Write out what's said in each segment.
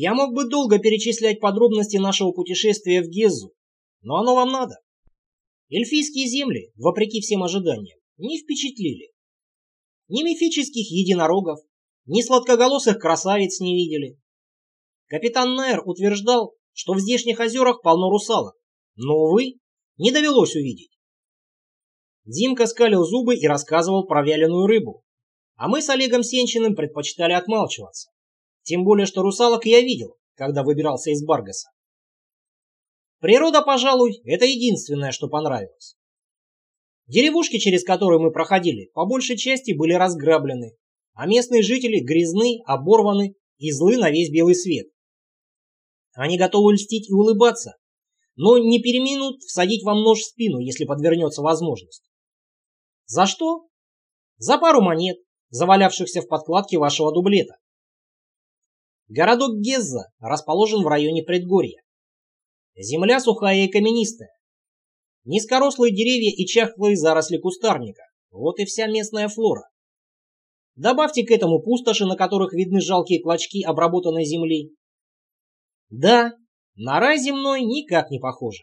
Я мог бы долго перечислять подробности нашего путешествия в Геззу, но оно вам надо. Эльфийские земли, вопреки всем ожиданиям, не впечатлили. Ни мифических единорогов, ни сладкоголосых красавиц не видели. Капитан Найер утверждал, что в здешних озерах полно русалок, но, увы, не довелось увидеть. Димка скалил зубы и рассказывал про вяленую рыбу, а мы с Олегом Сенчиным предпочитали отмалчиваться. Тем более, что русалок я видел, когда выбирался из Баргаса. Природа, пожалуй, это единственное, что понравилось. Деревушки, через которые мы проходили, по большей части были разграблены, а местные жители грязны, оборваны и злы на весь белый свет. Они готовы льстить и улыбаться, но не переминут всадить вам нож в спину, если подвернется возможность. За что? За пару монет, завалявшихся в подкладке вашего дублета. Городок Гезза расположен в районе предгорья. Земля сухая и каменистая. Низкорослые деревья и чахлые заросли кустарника. Вот и вся местная флора. Добавьте к этому пустоши, на которых видны жалкие клочки обработанной земли. Да, на рай земной никак не похоже.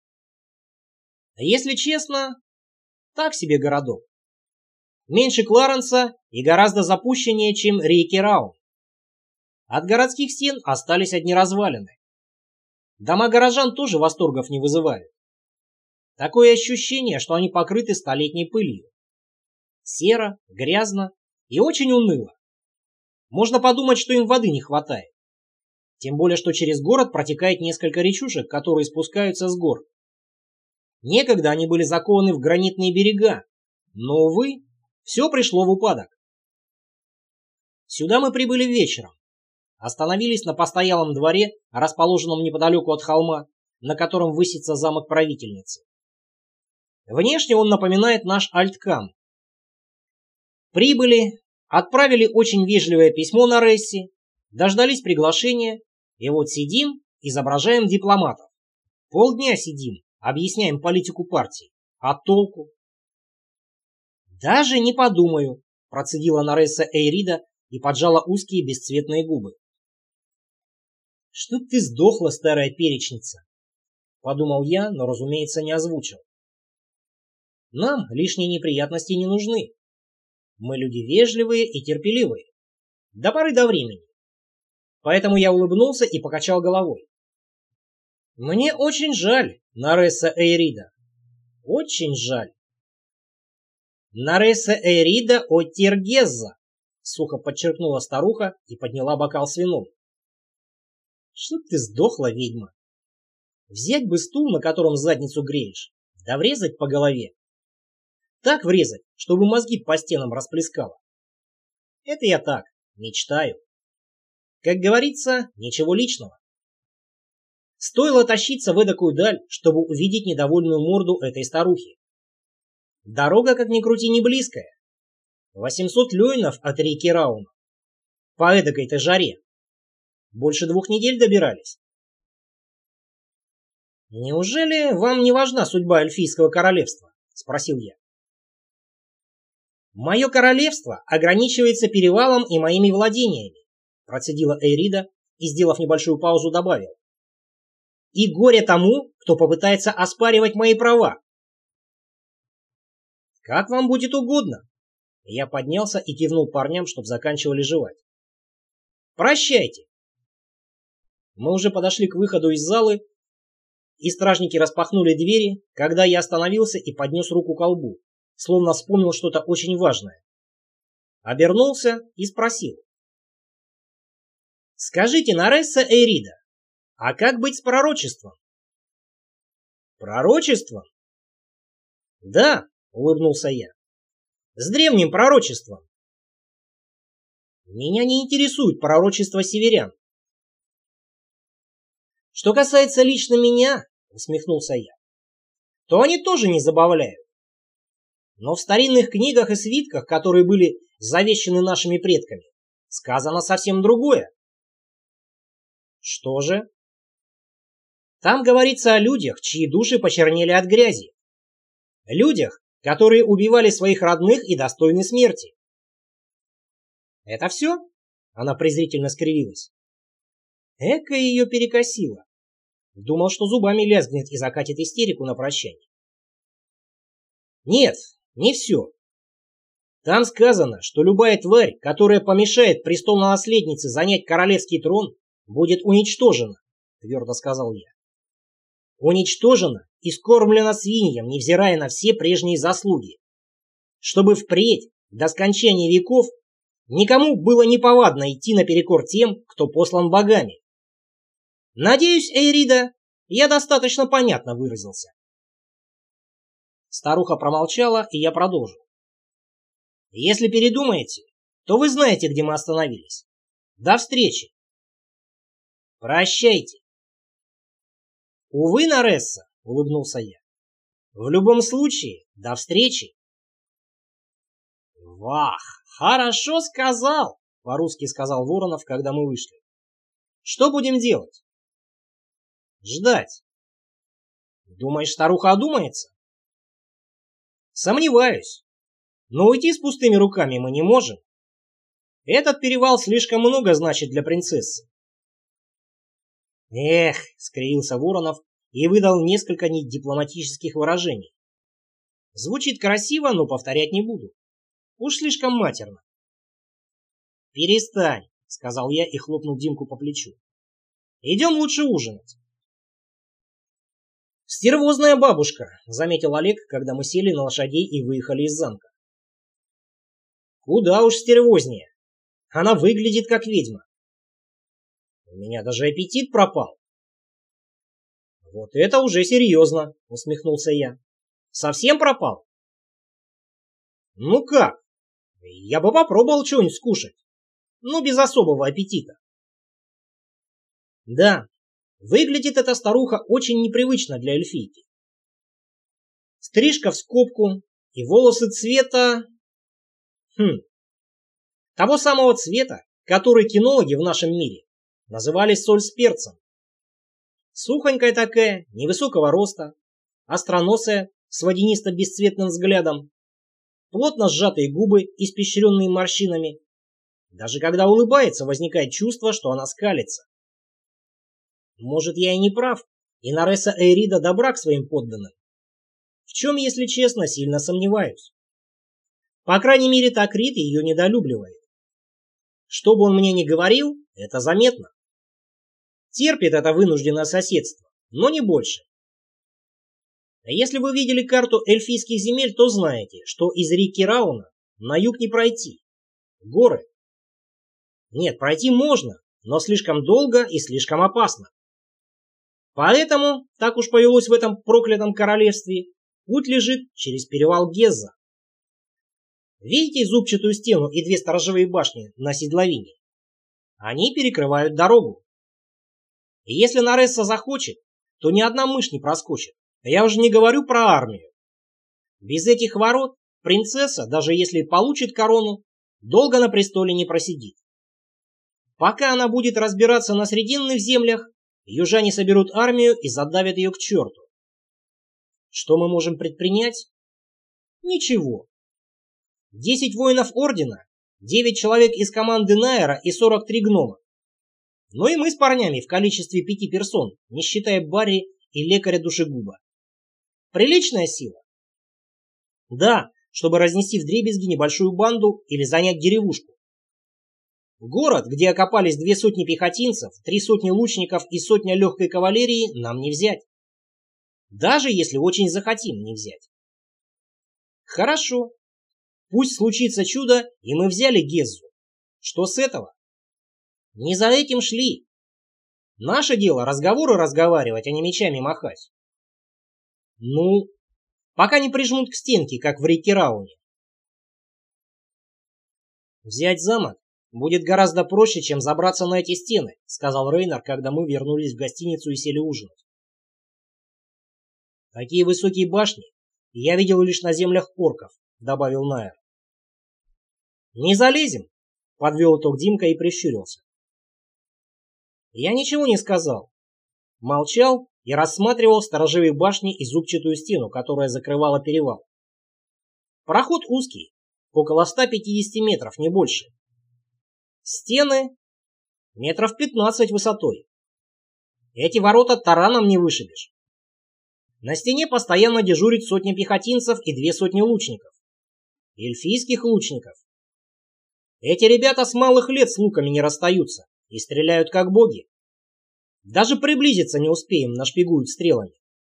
Если честно, так себе городок. Меньше Кларенса и гораздо запущеннее, чем Рейкераун. От городских стен остались одни развалины. Дома горожан тоже восторгов не вызывают. Такое ощущение, что они покрыты столетней пылью. Серо, грязно и очень уныло. Можно подумать, что им воды не хватает. Тем более, что через город протекает несколько речушек, которые спускаются с гор. Некогда они были закованы в гранитные берега, но, увы, все пришло в упадок. Сюда мы прибыли вечером. Остановились на постоялом дворе, расположенном неподалеку от холма, на котором высится замок правительницы. Внешне он напоминает наш Альткам. Прибыли, отправили очень вежливое письмо на Ресси, дождались приглашения, и вот сидим, изображаем дипломатов. Полдня сидим, объясняем политику партии. А толку? Даже не подумаю, процедила Наресса Эйрида и поджала узкие бесцветные губы. Что ты сдохла, старая перечница? Подумал я, но, разумеется, не озвучил. Нам лишние неприятности не нужны. Мы люди вежливые и терпеливые. До поры до времени. Поэтому я улыбнулся и покачал головой. Мне очень жаль, Наресса Эйрида. Очень жаль. Наресса Эйрида от Тиргезза, сухо подчеркнула старуха и подняла бокал с вином. Что ты сдохла, ведьма? Взять бы стул, на котором задницу греешь, да врезать по голове. Так врезать, чтобы мозги по стенам расплескало. Это я так, мечтаю. Как говорится, ничего личного. Стоило тащиться в эдакую даль, чтобы увидеть недовольную морду этой старухи. Дорога, как ни крути, не близкая. 800 люйнов от реки Рауна. По эдакой-то жаре. Больше 2 недель добирались. «Неужели вам не важна судьба эльфийского королевства?» — спросил я. «Мое королевство ограничивается перевалом и моими владениями», — процедила Эйрида и, сделав небольшую паузу, добавила. «И горе тому, кто попытается оспаривать мои права». «Как вам будет угодно». Я поднялся и кивнул парням, чтобы заканчивали жевать. «Прощайте». Мы уже подошли к выходу из залы, и стражники распахнули двери, когда я остановился и поднес руку к колбу, словно вспомнил что-то очень важное. Обернулся и спросил. «Скажите, Наресса Эйрида, а как быть с пророчеством?» «Пророчеством?» «Да», — улыбнулся я, — «с древним пророчеством». «Меня не интересует пророчество северян». «Что касается лично меня, — усмехнулся я, — то они тоже не забавляют. Но в старинных книгах и свитках, которые были завещаны нашими предками, сказано совсем другое». «Что же?» «Там говорится о людях, чьи души почернели от грязи. Людях, которые убивали своих родных и достойны смерти». «Это все?» — она презрительно скривилась. Эка ее перекосило. Думал, что зубами лязгнет и закатит истерику на прощание. Нет, не все. Там сказано, что любая тварь, которая помешает престолонаследнице занять королевский трон, будет уничтожена, твердо сказал я. Уничтожена и скормлена свиньям, невзирая на все прежние заслуги. Чтобы впредь, до скончания веков, никому было неповадно идти наперекор тем, кто послан богами. Надеюсь, Эйрида, я достаточно понятно выразился. Старуха промолчала, и я продолжил. Если передумаете, то вы знаете, где мы остановились. До встречи. Прощайте. Увы, Наресса, улыбнулся я. В любом случае, до встречи. Вах, хорошо сказал, по-русски сказал Воронов, когда мы вышли. Что будем делать? Ждать. Думаешь, старуха одумается? Сомневаюсь. Но уйти с пустыми руками мы не можем. Этот перевал слишком много значит для принцессы. Эх, скривился Воронов и выдал несколько недипломатических выражений. Звучит красиво, но повторять не буду. Уж слишком матерно. Перестань, сказал я и хлопнул Димку по плечу. Идем лучше ужинать. Стервозная бабушка, заметил Олег, когда мы сели на лошадей и выехали из замка. Куда уж стервознее. Она выглядит как ведьма. У меня даже аппетит пропал. Вот это уже серьезно, усмехнулся я. Совсем пропал? Ну как? Я бы попробовал что-нибудь скушать. Но без особого аппетита. Да, выглядит эта старуха очень непривычно для эльфийки. Стрижка в скобку и волосы цвета... Того самого цвета, который кинологи в нашем мире называли соль с перцем. Сухонькая такая, невысокого роста, остроносая, с водянисто-бесцветным взглядом, плотно сжатые губы, испещренные морщинами. Даже когда улыбается, возникает чувство, что она скалится. Может, я и не прав, и Наресса Эйрида добра к своим подданным. В чем, если честно, сильно сомневаюсь. По крайней мере, Такрит ее недолюбливает. Что бы он мне ни говорил, это заметно. Терпит это вынужденное соседство, но не больше. Если вы видели карту эльфийских земель, то знаете, что из реки Рауна на юг не пройти. Горы. Нет, пройти можно, но слишком долго и слишком опасно. Поэтому, так уж повелось в этом проклятом королевстве, путь лежит через перевал Гезза. Видите зубчатую стену и две сторожевые башни на седловине? Они перекрывают дорогу. И если Наресса захочет, то ни одна мышь не проскочит. Я уже не говорю про армию. Без этих ворот принцесса, даже если получит корону, долго на престоле не просидит. Пока она будет разбираться на срединных землях, южане соберут армию и задавят ее к черту. Что мы можем предпринять? Ничего. 10 воинов ордена, 9 человек из команды Найера и 43 гнома. Ну и мы с парнями в количестве 5 персон, не считая Барри и лекаря-душегуба. Приличная сила? Да, чтобы разнести вдребезги небольшую банду или занять деревушку. Город, где окопались 200 пехотинцев, 300 лучников и 100 легкой кавалерии, нам не взять. Даже если очень захотим не взять. Хорошо. Пусть случится чудо, и мы взяли Геззу. Что с этого? Не за этим шли. Наше дело разговоры разговаривать, а не мечами махать. Ну, пока не прижмут к стенке, как в реке Рауне. Взять замок будет гораздо проще, чем забраться на эти стены, сказал Рейнар, когда мы вернулись в гостиницу и сели ужинать. Такие высокие башни я видел лишь на землях орков, добавил Найер. Не залезем, подвел итог Димка и прищурился. Я ничего не сказал. Молчал и рассматривал сторожевые башни и зубчатую стену, которая закрывала перевал. Проход узкий, около 150 метров, не больше. Стены метров 15 высотой. Эти ворота тараном не вышибешь. На стене постоянно дежурит сотня пехотинцев и 2 сотни лучников. Эльфийских лучников. Эти ребята с малых лет с луками не расстаются и стреляют как боги. Даже приблизиться не успеем, нашпигуют стрелами.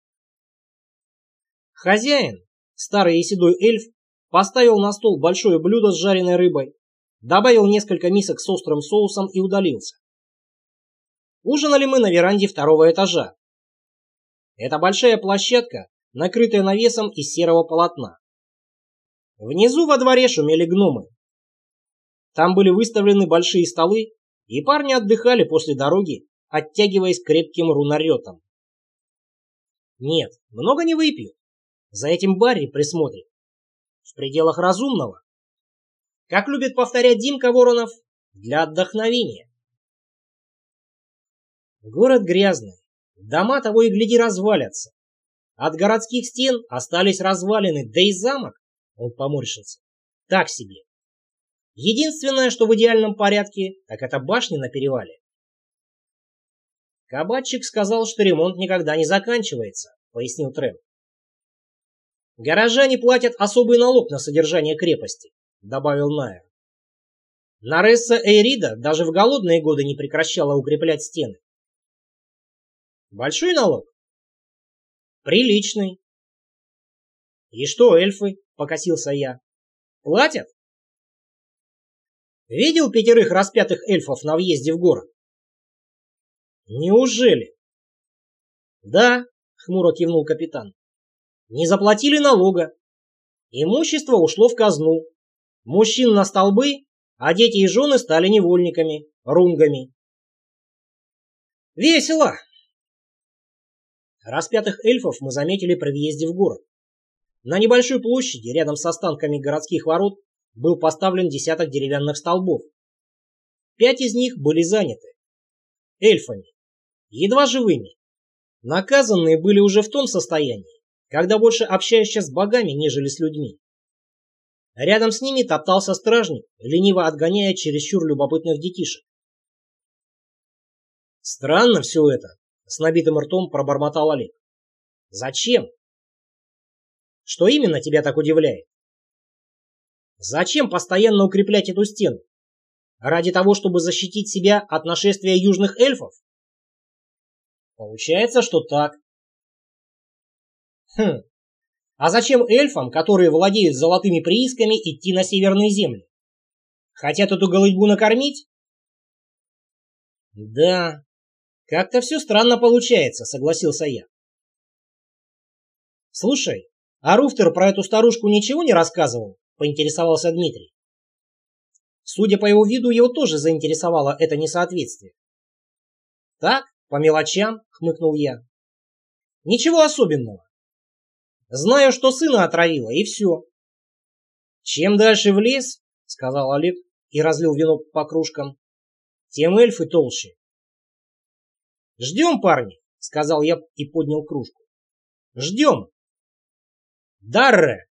Хозяин, старый и седой эльф, поставил на стол большое блюдо с жареной рыбой, добавил несколько мисок с острым соусом и удалился. Ужинали мы на веранде 2-го этажа. Это большая площадка, накрытая навесом из серого полотна. Внизу во дворе шумели гномы. Там были выставлены большие столы, и парни отдыхали после дороги, оттягиваясь крепким рунаретом. Нет, много не выпьют. За этим Барри присмотрит. В пределах разумного. Как любит повторять Димка Воронов, для отдохновения. Город грязный. Дома того и гляди развалятся. От городских стен остались развалины, да и замок, он поморщился, так себе. Единственное, что в идеальном порядке, так это башня на перевале. Кабачик сказал, что ремонт никогда не заканчивается, пояснил Трэм. Горожане платят особый налог на содержание крепости, добавил Найер. Наресса Эйрида даже в голодные годы не прекращала укреплять стены. Большой налог? Приличный. И что, эльфы, покосился я, платят? Видел 5 распятых эльфов на въезде в город? Неужели? Да, хмуро кивнул капитан. Не заплатили налога. Имущество ушло в казну. Мужчин на столбы, а дети и жены стали невольниками, рунгами. Весело. Распятых эльфов мы заметили при въезде в город. На небольшой площади, рядом с останками городских ворот, был поставлен десяток деревянных столбов. 5 из них были заняты эльфами, едва живыми. Наказанные были уже в том состоянии, когда больше общаешься с богами, нежели с людьми. Рядом с ними топтался стражник, лениво отгоняя чересчур любопытных детишек. Странно все это, с набитым ртом пробормотал Олег. Зачем? Что именно тебя так удивляет? Зачем постоянно укреплять эту стену? Ради того, чтобы защитить себя от нашествия южных эльфов? Получается, что так. А зачем эльфам, которые владеют золотыми приисками, идти на северные земли? Хотят эту голубьбу накормить? Да, как-то все странно получается, согласился я. Слушай, а Руфтер про эту старушку ничего не рассказывал? Поинтересовался Дмитрий. Судя по его виду, его тоже заинтересовало это несоответствие. Так, по мелочам, хмыкнул я. Ничего особенного. Знаю, что сына отравила, и все. Чем дальше в лес, сказал Олег и разлил вино по кружкам, тем эльфы толще. Ждем, парни, сказал я и поднял кружку. Ждем. Дарре!